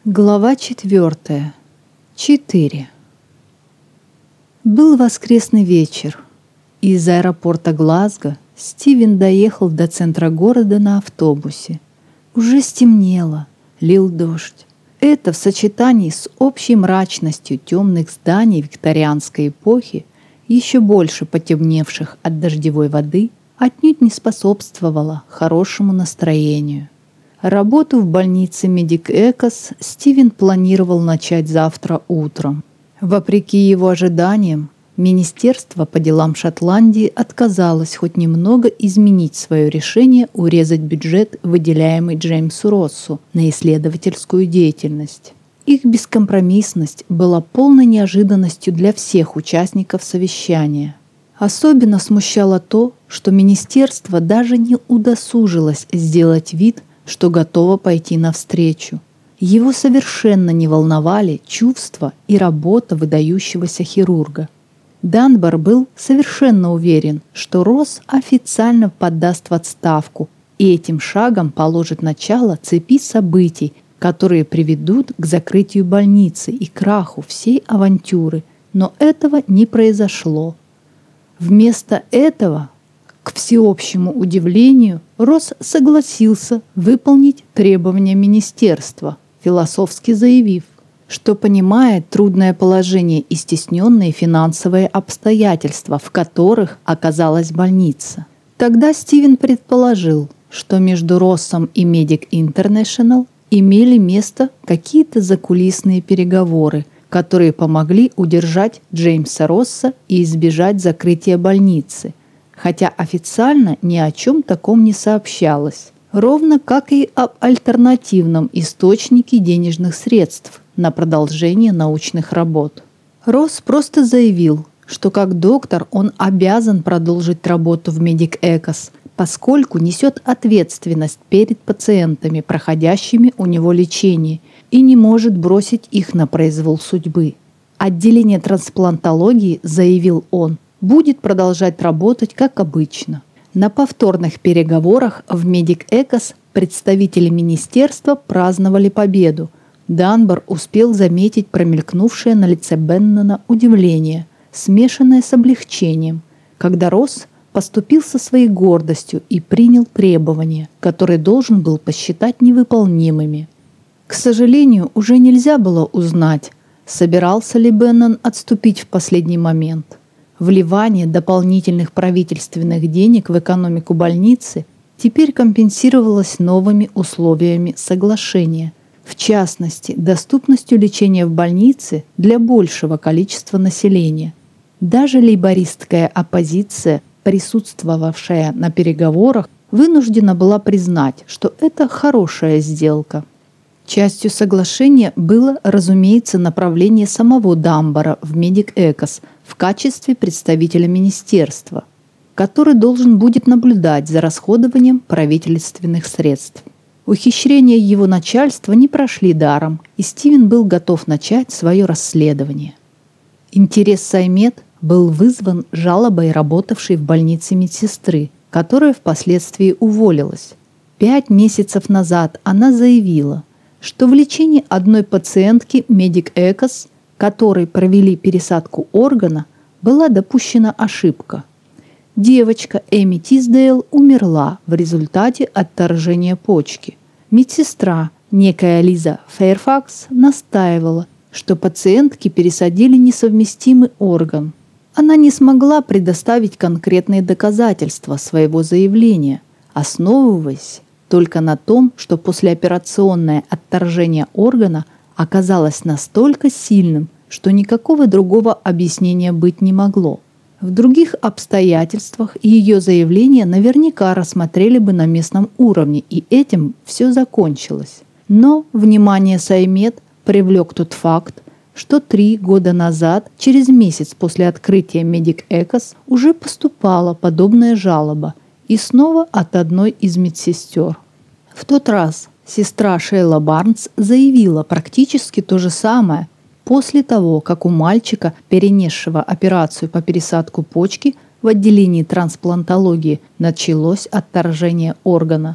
Глава 4. 4. Был воскресный вечер. Из аэропорта Глазго Стивен доехал до центра города на автобусе. Уже стемнело, лил дождь. Это в сочетании с общей мрачностью темных зданий викторианской эпохи, еще больше потемневших от дождевой воды, отнюдь не способствовало хорошему настроению. Работу в больнице Медик Экос Стивен планировал начать завтра утром. Вопреки его ожиданиям, Министерство по делам Шотландии отказалось хоть немного изменить свое решение урезать бюджет, выделяемый Джеймсу Россу на исследовательскую деятельность. Их бескомпромиссность была полной неожиданностью для всех участников совещания. Особенно смущало то, что министерство даже не удосужилось сделать вид, что готово пойти навстречу. Его совершенно не волновали чувства и работа выдающегося хирурга. Данбар был совершенно уверен, что Росс официально подаст в отставку и этим шагом положит начало цепи событий, которые приведут к закрытию больницы и краху всей авантюры. Но этого не произошло. Вместо этого, к всеобщему удивлению, Росс согласился выполнить требования министерства, философски заявив, что понимает трудное положение и стесненные финансовые обстоятельства, в которых оказалась больница. Тогда Стивен предположил, что между Россом и Medic International имели место какие-то закулисные переговоры, которые помогли удержать Джеймса Росса и избежать закрытия больницы, хотя официально ни о чем таком не сообщалось, ровно как и об альтернативном источнике денежных средств на продолжение научных работ. Росс просто заявил, что как доктор он обязан продолжить работу в Медик Экос, поскольку несет ответственность перед пациентами, проходящими у него лечение, и не может бросить их на произвол судьбы. Отделение трансплантологии, заявил он, будет продолжать работать как обычно. На повторных переговорах в Медик Экос представители министерства праздновали победу. Данбар успел заметить промелькнувшее на лице Беннона удивление, смешанное с облегчением, когда Росс поступил со своей гордостью и принял требования, которые должен был посчитать невыполнимыми. К сожалению, уже нельзя было узнать, собирался ли Беннон отступить в последний момент. Вливание дополнительных правительственных денег в экономику больницы теперь компенсировалось новыми условиями соглашения, в частности, доступностью лечения в больнице для большего количества населения. Даже лейбористская оппозиция, присутствовавшая на переговорах, вынуждена была признать, что это хорошая сделка. Частью соглашения было, разумеется, направление самого Данбара в Медик Экос в качестве представителя министерства, который должен будет наблюдать за расходованием правительственных средств. Ухищрения его начальства не прошли даром, и Стивен был готов начать свое расследование. Интерес Саймет был вызван жалобой работавшей в больнице медсестры, которая впоследствии уволилась. 5 месяцев назад она заявила, что в лечении одной пациентки Медик Экос, которой провели пересадку органа, была допущена ошибка. Девочка Эми Тисдейл умерла в результате отторжения почки. Медсестра, некая Лиза Фэйрфакс, настаивала, что пациентке пересадили несовместимый орган. Она не смогла предоставить конкретные доказательства своего заявления, основываясь только на том, что послеоперационное отторжение органа оказалось настолько сильным, что никакого другого объяснения быть не могло. В других обстоятельствах ее заявление наверняка рассмотрели бы на местном уровне, и этим все закончилось. Но внимание Саймет привлек тот факт, что 3 года назад, через месяц после открытия Медик Экос, уже поступала подобная жалоба, и снова от одной из медсестер. В тот раз сестра Шейла Барнс заявила практически то же самое после того, как у мальчика, перенесшего операцию по пересадку почки, в отделении трансплантологии началось отторжение органа. В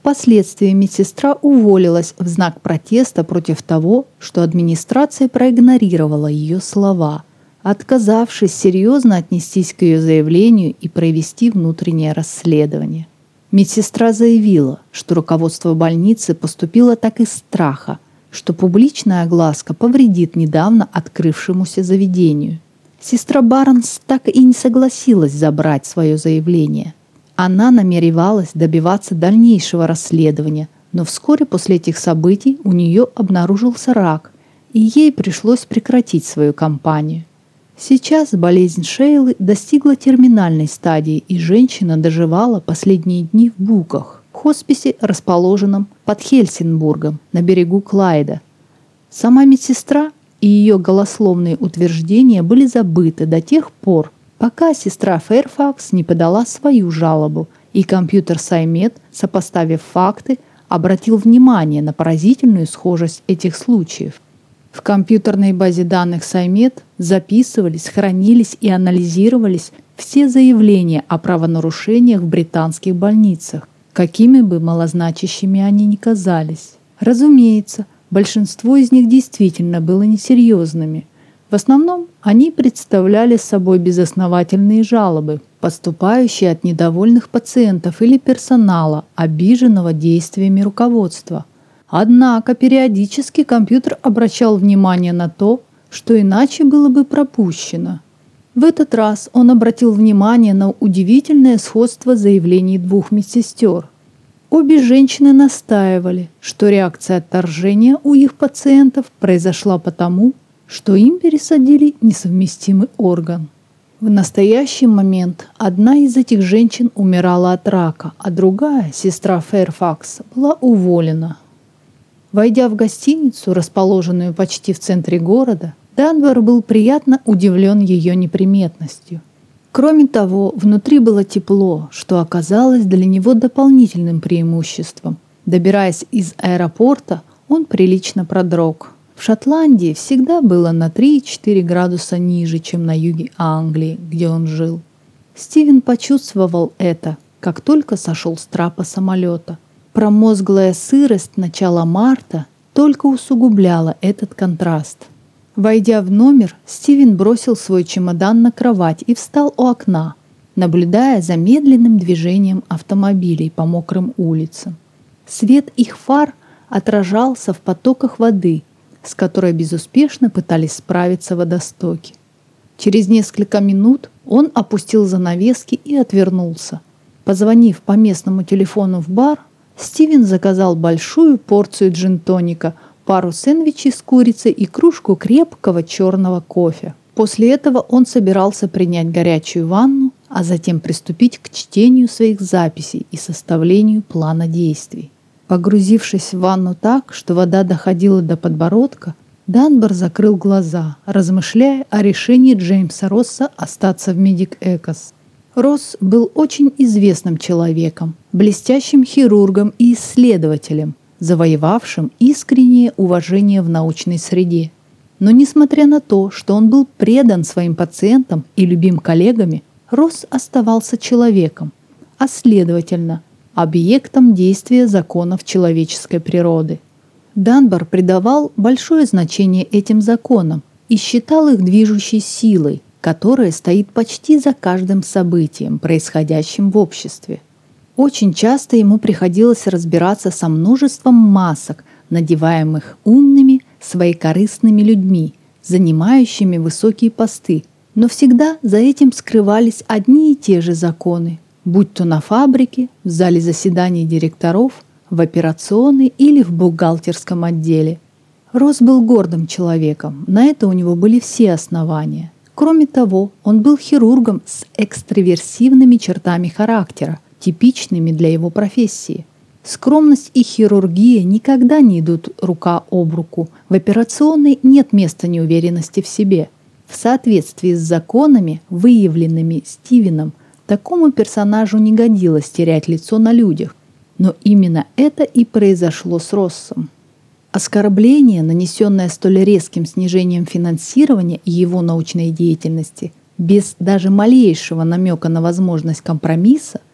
Впоследствии медсестра уволилась в знак протеста против того, что администрация проигнорировала ее слова, отказавшись серьезно отнестись к ее заявлению и провести внутреннее расследование. Медсестра заявила, что руководство больницы поступило так из страха, что публичная огласка повредит недавно открывшемуся заведению. Сестра Барнс так и не согласилась забрать свое заявление. Она намеревалась добиваться дальнейшего расследования, но вскоре после этих событий у нее обнаружился рак, и ей пришлось прекратить свою кампанию. Сейчас болезнь Шейлы достигла терминальной стадии, и женщина доживала последние дни в Буках, в хосписе, расположенном под Хельсинбургом на берегу Клайда. Сама медсестра и ее голословные утверждения были забыты до тех пор, пока сестра Фэрфакс не подала свою жалобу, и компьютер Саймед, сопоставив факты, обратил внимание на поразительную схожесть этих случаев. В компьютерной базе данных Саймед записывались, хранились и анализировались все заявления о правонарушениях в британских больницах, какими бы малозначащими они ни казались. Разумеется, большинство из них действительно было несерьезными. В основном они представляли собой безосновательные жалобы, поступающие от недовольных пациентов или персонала, обиженного действиями руководства. Однако периодически компьютер обращал внимание на то, что иначе было бы пропущено. В этот раз он обратил внимание на удивительное сходство заявлений двух медсестер. Обе женщины настаивали, что реакция отторжения у их пациентов произошла потому, что им пересадили несовместимый орган. В настоящий момент одна из этих женщин умирала от рака, а другая, сестра Фэрфакс, была уволена. Войдя в гостиницу, расположенную почти в центре города, Данбар был приятно удивлен ее неприметностью. Кроме того, внутри было тепло, что оказалось для него дополнительным преимуществом. Добираясь из аэропорта, он прилично продрог. В Шотландии всегда было на 3-4 градуса ниже, чем на юге Англии, где он жил. Стивен почувствовал это, как только сошел с трапа самолета. Промозглая сырость начала марта только усугубляла этот контраст. Войдя в номер, Стивен бросил свой чемодан на кровать и встал у окна, наблюдая за медленным движением автомобилей по мокрым улицам. Свет их фар отражался в потоках воды, с которой безуспешно пытались справиться водостоки. Через несколько минут он опустил занавески и отвернулся. Позвонив по местному телефону в бар, Стивен заказал большую порцию джин-тоника, пару сэндвичей с курицей и кружку крепкого черного кофе. После этого он собирался принять горячую ванну, а затем приступить к чтению своих записей и составлению плана действий. Погрузившись в ванну так, что вода доходила до подбородка, Данбар закрыл глаза, размышляя о решении Джеймса Росса остаться в Медик Экос. Росс был очень известным человеком, блестящим хирургом и исследователем, завоевавшим искреннее уважение в научной среде. Но несмотря на то, что он был предан своим пациентам и любим коллегами, Росс оставался человеком, а следовательно, объектом действия законов человеческой природы. Данбар придавал большое значение этим законам и считал их движущей силой, которая стоит почти за каждым событием, происходящим в обществе. Очень часто ему приходилось разбираться со множеством масок, надеваемых умными, своекорыстными людьми, занимающими высокие посты, но всегда за этим скрывались одни и те же законы, будь то на фабрике, в зале заседаний директоров, в операционной или в бухгалтерском отделе. Росс был гордым человеком, на это у него были все основания. Кроме того, он был хирургом с экстраверсивными чертами характера, типичными для его профессии. Скромность и хирургия никогда не идут рука об руку. В операционной нет места неуверенности в себе. В соответствии с законами, выявленными Стивеном, такому персонажу не годилось терять лицо на людях. Но именно это и произошло с Россом. Оскорбление, нанесенное столь резким снижением финансирования его научной деятельности, без даже малейшего намека на возможность компромисса,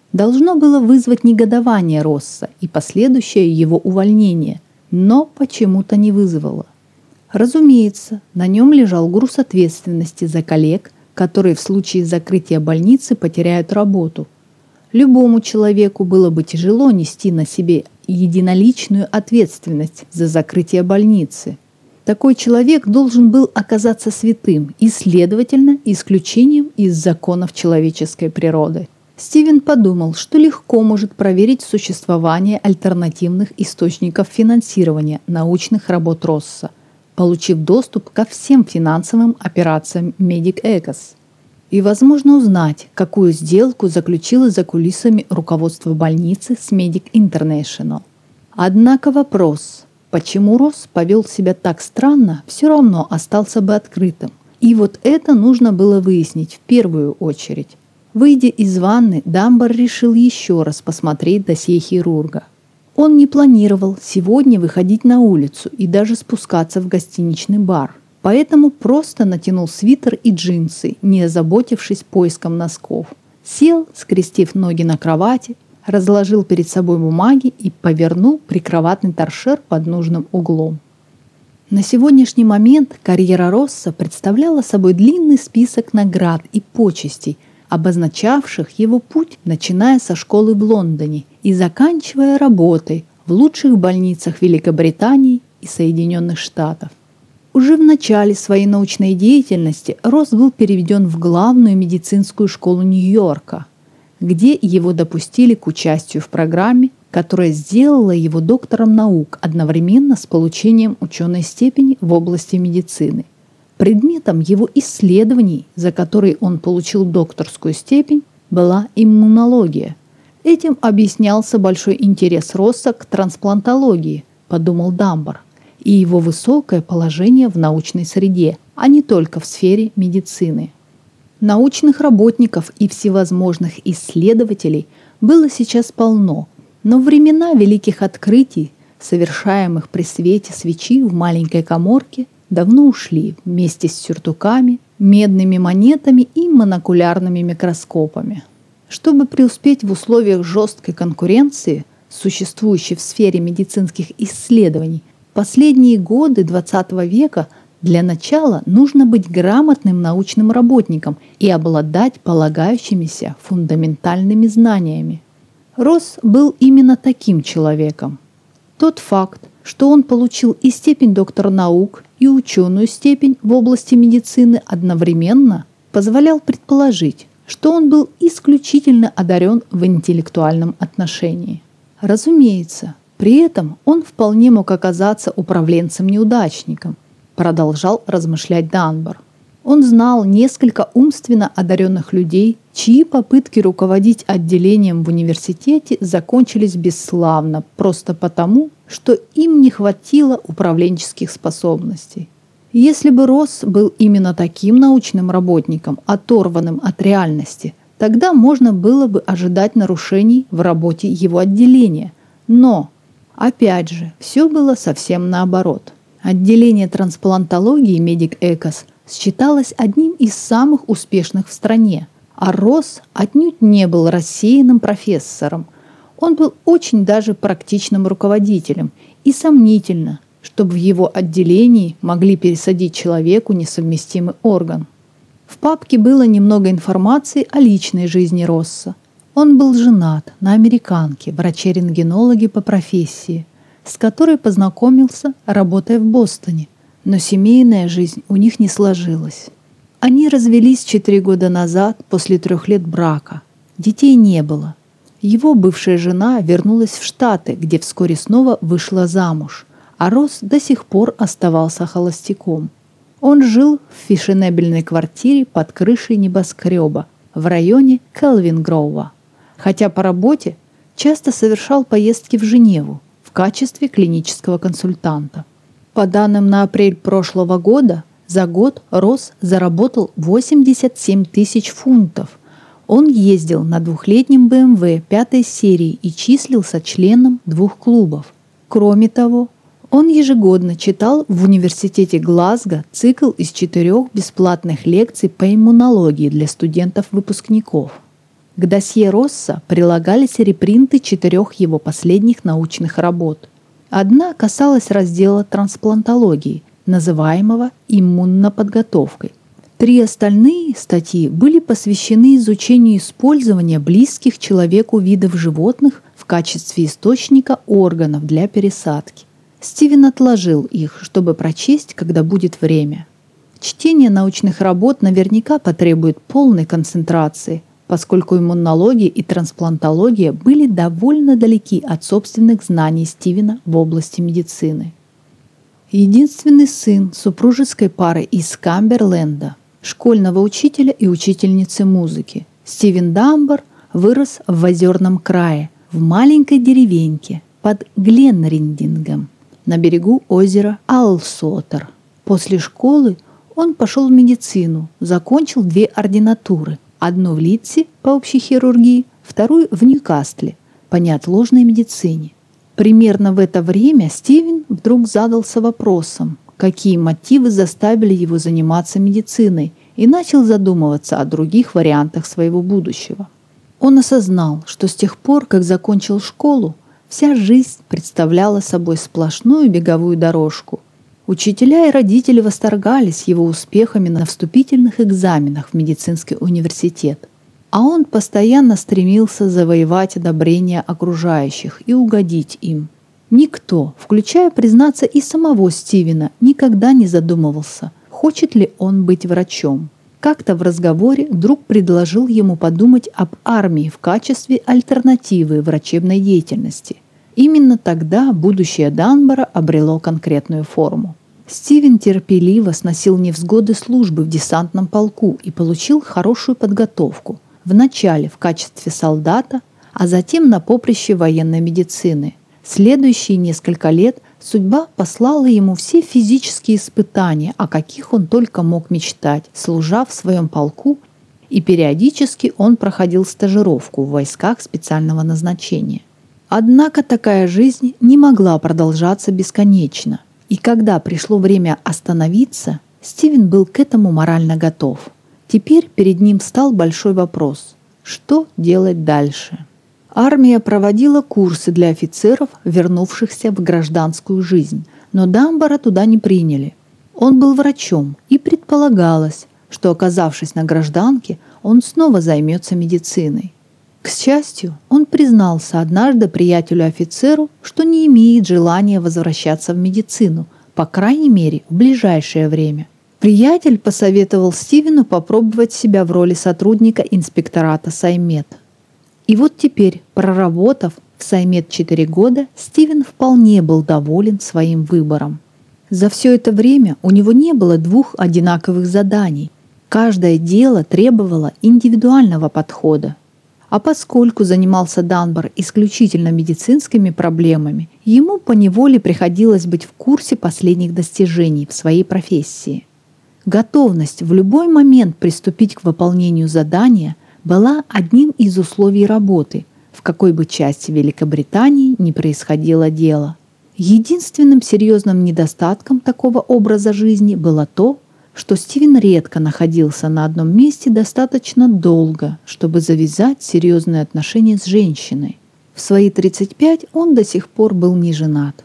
должно было вызвать негодование Росса и последующее его увольнение, но почему-то не вызвало. Разумеется, на нем лежал груз ответственности за коллег, которые в случае закрытия больницы потеряют работу. Любому человеку было бы тяжело нести на себе единоличную ответственность за закрытие больницы. Такой человек должен был оказаться святым и, следовательно, исключением из законов человеческой природы. Стивен подумал, что легко может проверить существование альтернативных источников финансирования научных работ Росса, получив доступ ко всем финансовым операциям Medic Ecos и, возможно, узнать, какую сделку заключило за кулисами руководство больницы с Medic International. Однако вопрос, почему Росс повел себя так странно, все равно остался бы открытым. И вот это нужно было выяснить в первую очередь. Выйдя из ванны, Дамбар решил еще раз посмотреть досье хирурга. Он не планировал сегодня выходить на улицу и даже спускаться в гостиничный бар, поэтому просто натянул свитер и джинсы, не озаботившись поиском носков. Сел, скрестив ноги на кровати, разложил перед собой бумаги и повернул прикроватный торшер под нужным углом. На сегодняшний момент карьера Росса представляла собой длинный список наград и почестей, обозначавших его путь, начиная со школы в Лондоне и заканчивая работой в лучших больницах Великобритании и Соединенных Штатов. Уже в начале своей научной деятельности Росс был переведен в главную медицинскую школу Нью-Йорка, где его допустили к участию в программе, которая сделала его доктором наук одновременно с получением ученой степени в области медицины. Предметом его исследований, за которые он получил докторскую степень, была иммунология. Этим объяснялся большой интерес Росса к трансплантологии, подумал Дамбар, и его высокое положение в научной среде, а не только в сфере медицины. Научных работников и всевозможных исследователей было сейчас полно, но времена великих открытий, совершаемых при свете свечи в маленькой каморке, давно ушли вместе с сюртуками, медными монетами и монокулярными микроскопами. Чтобы преуспеть в условиях жесткой конкуренции, существующей в сфере медицинских исследований, последние годы XX века для начала нужно быть грамотным научным работником и обладать полагающимися фундаментальными знаниями. Росс был именно таким человеком. Тот факт, что он получил и степень доктора наук, и ученую степень в области медицины одновременно, позволял предположить, что он был исключительно одарен в интеллектуальном отношении. Разумеется, при этом он вполне мог оказаться управленцем-неудачником, продолжал размышлять Дамбар. Он знал несколько умственно одаренных людей, чьи попытки руководить отделением в университете закончились бесславно просто потому, что им не хватило управленческих способностей. Если бы Росс был именно таким научным работником, оторванным от реальности, тогда можно было бы ожидать нарушений в работе его отделения. Но, опять же, все было совсем наоборот. Отделение трансплантологии Medic Ecos считалось одним из самых успешных в стране, а Росс отнюдь не был рассеянным профессором. Он был очень даже практичным руководителем, и сомнительно, чтобы в его отделении могли пересадить человеку несовместимый орган. В папке было немного информации о личной жизни Росса. Он был женат на американке, враче-рентгенологе по профессии, с которой познакомился, работая в Бостоне, но семейная жизнь у них не сложилась. Они развелись 4 года назад после 3 лет брака. Детей не было. Его бывшая жена вернулась в Штаты, где вскоре снова вышла замуж, а Росс до сих пор оставался холостяком. Он жил в фешенебельной квартире под крышей небоскреба в районе Келвин-Гроува, хотя по работе часто совершал поездки в Женеву в качестве клинического консультанта. По данным на апрель прошлого года, за год Росс заработал 87 тысяч фунтов. Он ездил на 2-летнем BMW 5 серии и числился членом 2 клубов. Кроме того, он ежегодно читал в университете Глазго цикл из 4 бесплатных лекций по иммунологии для студентов-выпускников. К досье Росса прилагались репринты 4 его последних научных работ. Одна касалась раздела трансплантологии, называемого иммуноподготовкой. 3 остальные статьи были посвящены изучению использования близких человеку видов животных в качестве источника органов для пересадки. Стивен отложил их, чтобы прочесть, когда будет время. Чтение научных работ наверняка потребует полной концентрации, поскольку иммунология и трансплантология были довольно далеки от собственных знаний Стивена в области медицины. Единственный сын супружеской пары из Камберленда, школьного учителя и учительницы музыки, Стивен Данбар вырос в Озерном крае, в маленькой деревеньке под Гленриндингом на берегу озера Алсотер. После школы он пошел в медицину, закончил 2 ординатуры, одну в Лидсе по общей хирургии, вторую в Ньюкасле по неотложной медицине. Примерно в это время Стивен вдруг задался вопросом, какие мотивы заставили его заниматься медициной, и начал задумываться о других вариантах своего будущего. Он осознал, что с тех пор, как закончил школу, вся жизнь представляла собой сплошную беговую дорожку. Учителя и родители восторгались его успехами на вступительных экзаменах в медицинский университет, а он постоянно стремился завоевать одобрение окружающих и угодить им. Никто, включая, признаться, и самого Стивена, никогда не задумывался, хочет ли он быть врачом. Как-то в разговоре друг предложил ему подумать об армии в качестве альтернативы врачебной деятельности. Именно тогда будущее Данбара обрело конкретную форму. Стивен терпеливо сносил невзгоды службы в десантном полку и получил хорошую подготовку. Вначале в качестве солдата, а затем на поприще военной медицины. Следующие несколько лет судьба послала ему все физические испытания, о каких он только мог мечтать, служа в своем полку, и периодически он проходил стажировку в войсках специального назначения. Однако такая жизнь не могла продолжаться бесконечно, и когда пришло время остановиться, Стивен был к этому морально готов. Теперь перед ним стал большой вопрос – что делать дальше? Армия проводила курсы для офицеров, вернувшихся в гражданскую жизнь, но Данбара туда не приняли. Он был врачом, и предполагалось, что, оказавшись на гражданке, он снова займется медициной. К счастью, он признался однажды приятелю-офицеру, что не имеет желания возвращаться в медицину, по крайней мере, в ближайшее время. Приятель посоветовал Стивену попробовать себя в роли сотрудника инспектората Саймет. И вот теперь, проработав в Саймет 4 года, Стивен вполне был доволен своим выбором. За все это время у него не было 2 одинаковых заданий. Каждое дело требовало индивидуального подхода. А поскольку занимался Данбар исключительно медицинскими проблемами, ему поневоле приходилось быть в курсе последних достижений в своей профессии. Готовность в любой момент приступить к выполнению задания была одним из условий работы, в какой бы части Великобритании ни происходило дело. Единственным серьезным недостатком такого образа жизни было то, что Стивен редко находился на одном месте достаточно долго, чтобы завязать серьезные отношения с женщиной. В свои 35 он до сих пор был не женат.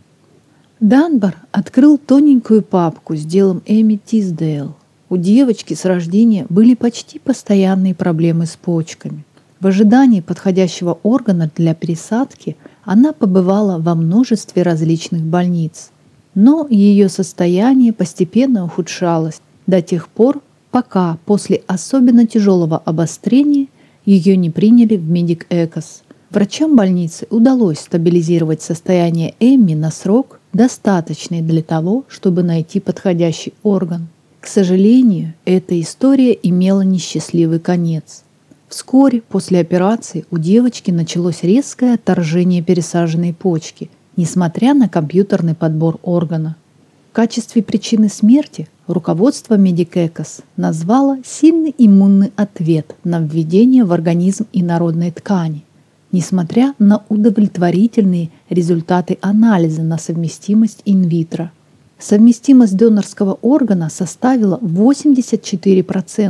Данбар открыл тоненькую папку с делом Эми Тисдейл. У девочки с рождения были почти постоянные проблемы с почками. В ожидании подходящего органа для пересадки она побывала во множестве различных больниц. Но ее состояние постепенно ухудшалось до тех пор, пока после особенно тяжелого обострения ее не приняли в Медик Экос. Врачам больницы удалось стабилизировать состояние Эмми на срок, достаточный для того, чтобы найти подходящий орган. К сожалению, эта история имела несчастливый конец. Вскоре после операции у девочки началось резкое отторжение пересаженной почки, несмотря на компьютерный подбор органа. В качестве причины смерти руководство Медик Экос назвало сильный иммунный ответ на введение в организм инородной ткани, несмотря на удовлетворительные результаты анализа на совместимость инвитро. Совместимость донорского органа составила 84%.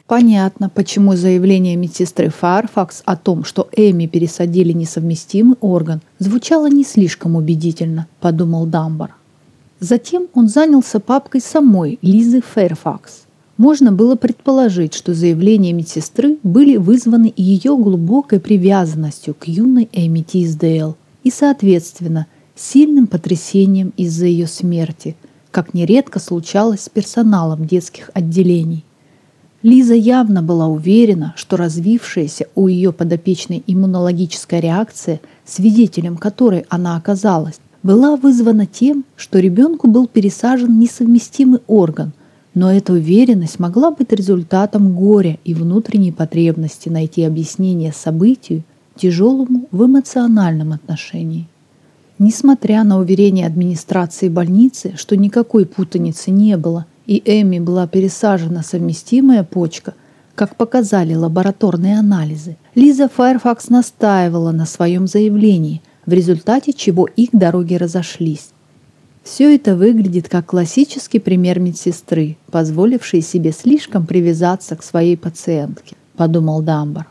Понятно, почему заявление медсестры Файрфакс о том, что Эми пересадили несовместимый орган, звучало не слишком убедительно, подумал Дамбар. Затем он занялся папкой самой Лизы Фэрфакс. Можно было предположить, что заявления медсестры были вызваны ее глубокой привязанностью к юной Эми Тисдейл и, соответственно, сильным потрясением из-за ее смерти, как нередко случалось с персоналом детских отделений. Лиза явно была уверена, что развившаяся у ее подопечной иммунологическая реакция, свидетелем которой она оказалась, была вызвана тем, что ребенку был пересажен несовместимый орган, но эта уверенность могла быть результатом горя и внутренней потребности найти объяснение событию, тяжелому в эмоциональном отношении. Несмотря на уверение администрации больницы, что никакой путаницы не было, и Эми была пересажена совместимая почка, как показали лабораторные анализы, Лиза Файрфакс настаивала на своем заявлении, в результате чего их дороги разошлись. Все это выглядит как классический пример медсестры, позволившей себе слишком привязаться к своей пациентке, подумал Дамбар.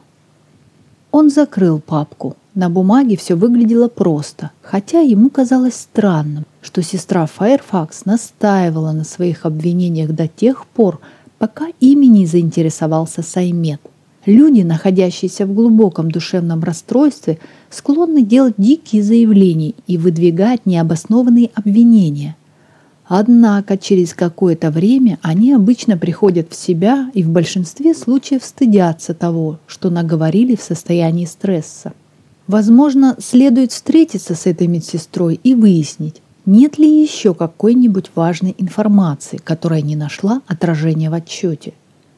Он закрыл папку. На бумаге все выглядело просто, хотя ему казалось странным, что сестра Файрфакс настаивала на своих обвинениях до тех пор, пока ими не заинтересовался Саймет. Люди, находящиеся в глубоком душевном расстройстве, склонны делать дикие заявления и выдвигать необоснованные обвинения. Однако через какое-то время они обычно приходят в себя и в большинстве случаев стыдятся того, что наговорили в состоянии стресса. Возможно, следует встретиться с этой медсестрой и выяснить, нет ли еще какой-нибудь важной информации, которая не нашла отражения в отчете.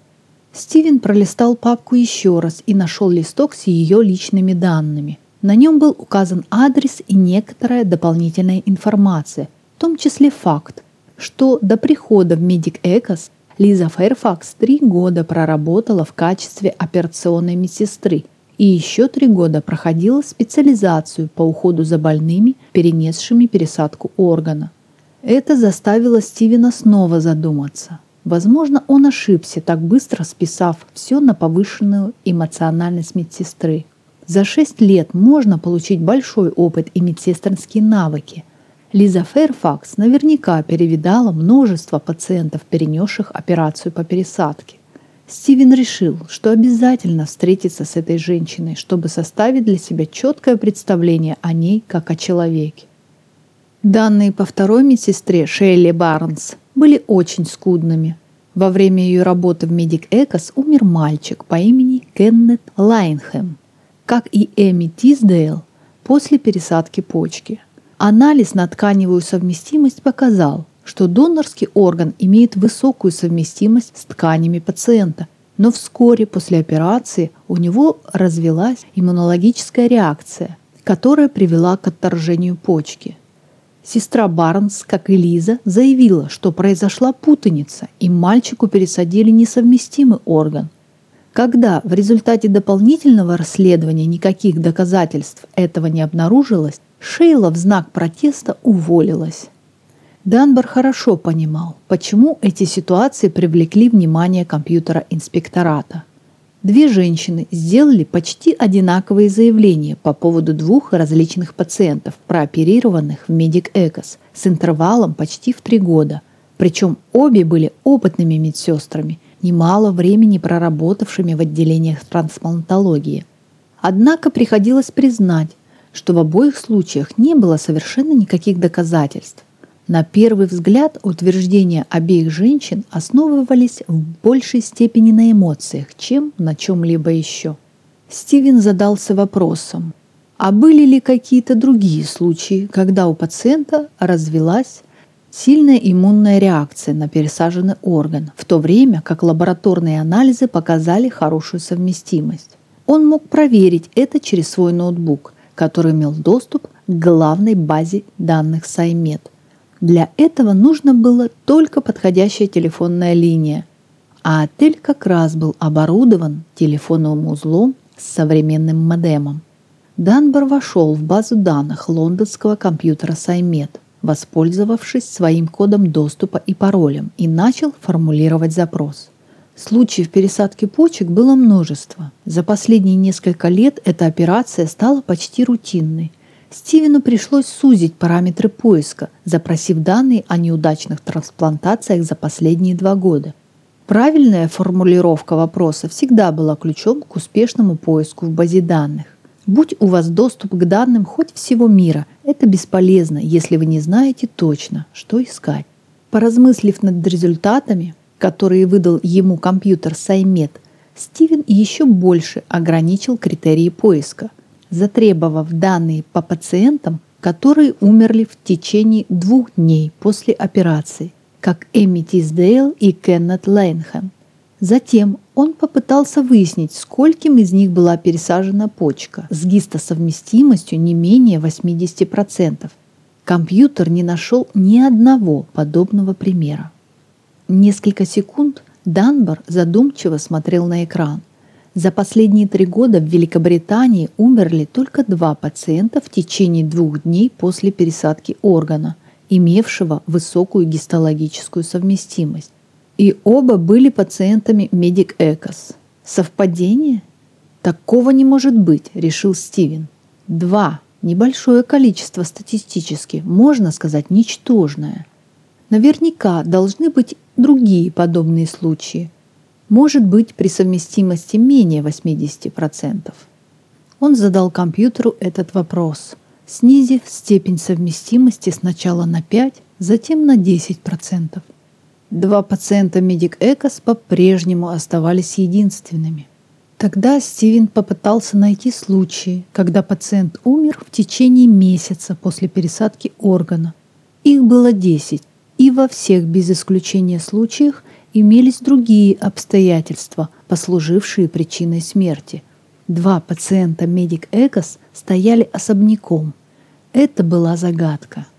Стивен пролистал папку еще раз и нашел листок с ее личными данными. На нем был указан адрес и некоторая дополнительная информация, в том числе факт, что до прихода в Медик Экос Лиза Фэрфакс 3 года проработала в качестве операционной медсестры и еще 3 года проходила специализацию по уходу за больными, перенесшими пересадку органа. Это заставило Стивена снова задуматься. Возможно, он ошибся, так быстро списав все на повышенную эмоциональность медсестры. За 6 лет можно получить большой опыт и медсестринские навыки. Лиза Фэрфакс наверняка перевидала множество пациентов, перенесших операцию по пересадке. Стивен решил, что обязательно встретится с этой женщиной, чтобы составить для себя четкое представление о ней как о человеке. Данные по второй медсестре Шейли Барнс были очень скудными. Во время ее работы в Медик Экос умер мальчик по имени Кеннет Лайнхэм, как и Эми Тисдейл после пересадки почки. Анализ на тканевую совместимость показал, что донорский орган имеет высокую совместимость с тканями пациента, но вскоре после операции у него развилась иммунологическая реакция, которая привела к отторжению почки. Сестра Барнс, как и Лиза, заявила, что произошла путаница, и мальчику пересадили несовместимый орган. Когда в результате дополнительного расследования никаких доказательств этого не обнаружилось, Шейла в знак протеста уволилась. Данбар хорошо понимал, почему эти ситуации привлекли внимание компьютера инспектората. 2 женщины сделали почти одинаковые заявления по поводу 2 различных пациентов, прооперированных в Медик Экос, с интервалом почти в 3 года. Причем обе были опытными медсестрами, немало времени проработавшими в отделениях трансплантологии. Однако приходилось признать, что в обоих случаях не было совершенно никаких доказательств. На первый взгляд утверждения обеих женщин основывались в большей степени на эмоциях, чем на чем-либо еще. Стивен задался вопросом, а были ли какие-то другие случаи, когда у пациента развилась сильная иммунная реакция на пересаженный орган, в то время как лабораторные анализы показали хорошую совместимость. Он мог проверить это через свой ноутбук, который имел доступ к главной базе данных Саймет. Для этого нужно было только подходящая телефонная линия, а отель как раз был оборудован телефонным узлом с современным модемом. Данбар вошел в базу данных лондонского компьютера Саймет, воспользовавшись своим кодом доступа и паролем, и начал формулировать запрос. Случаев пересадки почек было множество. За последние несколько лет эта операция стала почти рутинной. Стивену пришлось сузить параметры поиска, запросив данные о неудачных трансплантациях за последние 2 года. Правильная формулировка вопроса всегда была ключом к успешному поиску в базе данных. Будь у вас доступ к данным хоть всего мира, это бесполезно, если вы не знаете точно, что искать. Поразмыслив над результатами, которые выдал ему компьютер SciMed, Стивен еще больше ограничил критерии поиска, затребовав данные по пациентам, которые умерли в течение 2 дней после операции, как Эмми Тисдейл и Кеннет Лейнхэм. Затем он попытался выяснить, скольким из них была пересажена почка с гистосовместимостью не менее 80%. Компьютер не нашел ни одного подобного примера. Несколько секунд Данбар задумчиво смотрел на экран. За последние 3 года в Великобритании умерли только 2 пациента в течение 2 дней после пересадки органа, имевшего высокую гистологическую совместимость. И оба были пациентами Медик Экос. Совпадение? Такого не может быть, решил Стивен. 2. Небольшое количество статистически, можно сказать, ничтожное. Наверняка должны быть другие подобные случаи. Может быть, при совместимости менее 80%. Он задал компьютеру этот вопрос, снизив степень совместимости сначала на 5, затем на 10%. 2 пациента Медик Экос по-прежнему оставались единственными. Тогда Стивен попытался найти случаи, когда пациент умер в течение месяца после пересадки органа. Их было 10, и во всех без исключения случаях имелись другие обстоятельства, послужившие причиной смерти. 2 пациента Медик Экос стояли особняком. Это была загадка.